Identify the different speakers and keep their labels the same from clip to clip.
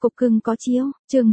Speaker 1: Cục cưng có chiếu, chương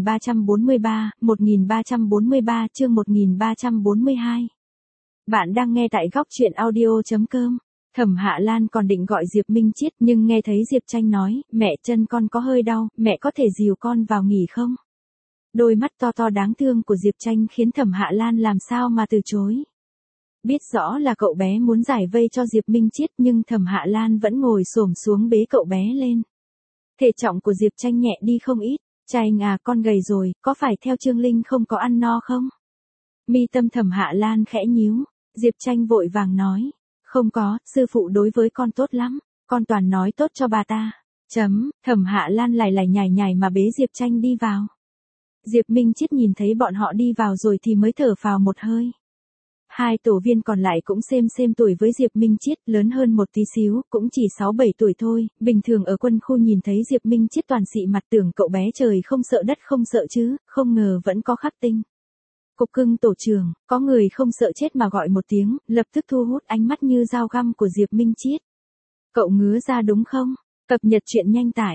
Speaker 1: 1343 chương 1342. Bạn đang nghe tại góc truyện audio.com. Thẩm Hạ Lan còn định gọi Diệp Minh Chiết nhưng nghe thấy Diệp Tranh nói, mẹ chân con có hơi đau, mẹ có thể dìu con vào nghỉ không? Đôi mắt to to đáng thương của Diệp Tranh khiến Thẩm Hạ Lan làm sao mà từ chối. Biết rõ là cậu bé muốn giải vây cho Diệp Minh Chiết nhưng Thẩm Hạ Lan vẫn ngồi xổm xuống bế cậu bé lên. Thể trọng của Diệp Tranh nhẹ đi không ít. Tranh à, con gầy rồi, có phải theo Trương Linh không có ăn no không? Mi tâm Thẩm Hạ Lan khẽ nhíu. Diệp Tranh vội vàng nói. Không có, sư phụ đối với con tốt lắm, con toàn nói tốt cho bà ta. Thẩm Hạ Lan lải lải nhải nhải mà bế Diệp Tranh đi vào. Diệp Minh Chiết nhìn thấy bọn họ đi vào rồi thì mới thở phào một hơi. Hai tổ viên còn lại cũng xem tuổi với Diệp Minh Chiết, lớn hơn một tí xíu, cũng chỉ 6-7 tuổi thôi, bình thường ở quân khu nhìn thấy Diệp Minh Chiết toàn xị mặt tưởng cậu bé trời không sợ đất không sợ chứ, không ngờ vẫn có khắc tinh. Cục cưng tổ trưởng, có người không sợ chết mà gọi một tiếng, lập tức thu hút ánh mắt như dao găm của Diệp Minh Chiết. Cậu ngứa ra đúng không? Cập nhật truyện nhanh tải.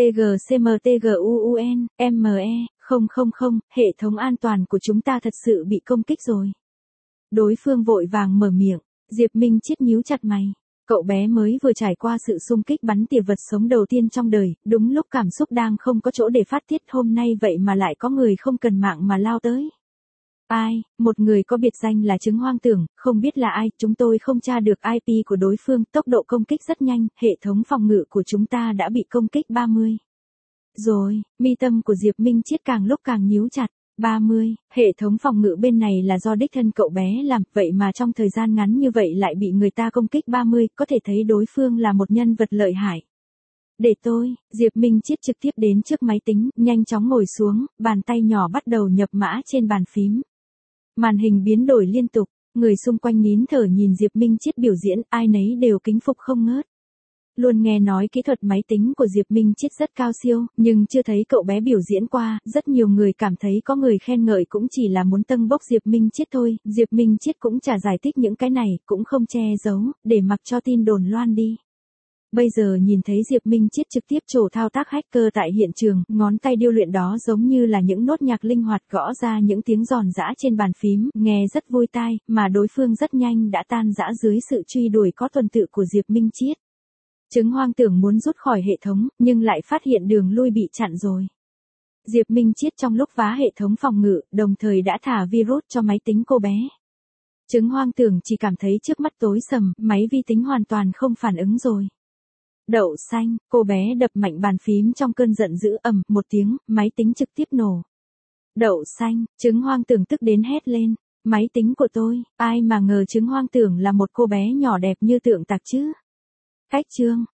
Speaker 1: TGCMTGUUNME, hệ thống an toàn của chúng ta thật sự bị công kích rồi. Đối phương vội vàng mở miệng, Diệp Minh Chiết nhíu chặt mày. Cậu bé mới vừa trải qua sự xung kích bắn tỉa vật sống đầu tiên trong đời, đúng lúc cảm xúc đang không có chỗ để phát tiết, hôm nay vậy mà lại có người không cần mạng mà lao tới. Ai, một người có biệt danh là Trứng Hoang Tưởng, không biết là ai, chúng tôi không tra được IP của đối phương, tốc độ công kích rất nhanh, hệ thống phòng ngự của chúng ta đã bị công kích 30. Rồi, mi tâm của Diệp Minh Chiết càng lúc càng nhíu chặt. 30, hệ thống phòng ngự bên này là do đích thân cậu bé làm, vậy mà trong thời gian ngắn như vậy lại bị người ta công kích 30, có thể thấy đối phương là một nhân vật lợi hại. Để tôi, Diệp Minh Chiết trực tiếp đến trước máy tính, nhanh chóng ngồi xuống, bàn tay nhỏ bắt đầu nhập mã trên bàn phím. Màn hình biến đổi liên tục, người xung quanh nín thở nhìn Diệp Minh Chiết biểu diễn, ai nấy đều kính phục không ngớt. Luôn nghe nói kỹ thuật máy tính của Diệp Minh Chiết rất cao siêu, nhưng chưa thấy cậu bé biểu diễn qua, rất nhiều người cảm thấy có người khen ngợi cũng chỉ là muốn tâng bốc Diệp Minh Chiết thôi, Diệp Minh Chiết cũng chả giải thích những cái này, cũng không che giấu, để mặc cho tin đồn loan đi. Bây giờ nhìn thấy Diệp Minh Chiết trực tiếp trổ thao tác hacker tại hiện trường, ngón tay điêu luyện đó giống như là những nốt nhạc linh hoạt gõ ra những tiếng giòn giã trên bàn phím, nghe rất vui tai, mà đối phương rất nhanh đã tan rã dưới sự truy đuổi có tuần tự của Diệp Minh Chiết. Trứng Hoang Tưởng muốn rút khỏi hệ thống, nhưng lại phát hiện đường lui bị chặn rồi. Diệp Minh Chiết trong lúc phá hệ thống phòng ngự, đồng thời đã thả virus cho máy tính cô bé. Trứng Hoang Tưởng chỉ cảm thấy trước mắt tối sầm, máy vi tính hoàn toàn không phản ứng rồi. Đậu xanh, cô bé đập mạnh bàn phím trong cơn giận dữ, ầm một tiếng, máy tính trực tiếp nổ. Đậu xanh, Trứng Hoang Tưởng tức đến hét lên, máy tính của tôi, ai mà ngờ Trứng Hoang Tưởng là một cô bé nhỏ đẹp như tượng tạc chứ. Cách chương,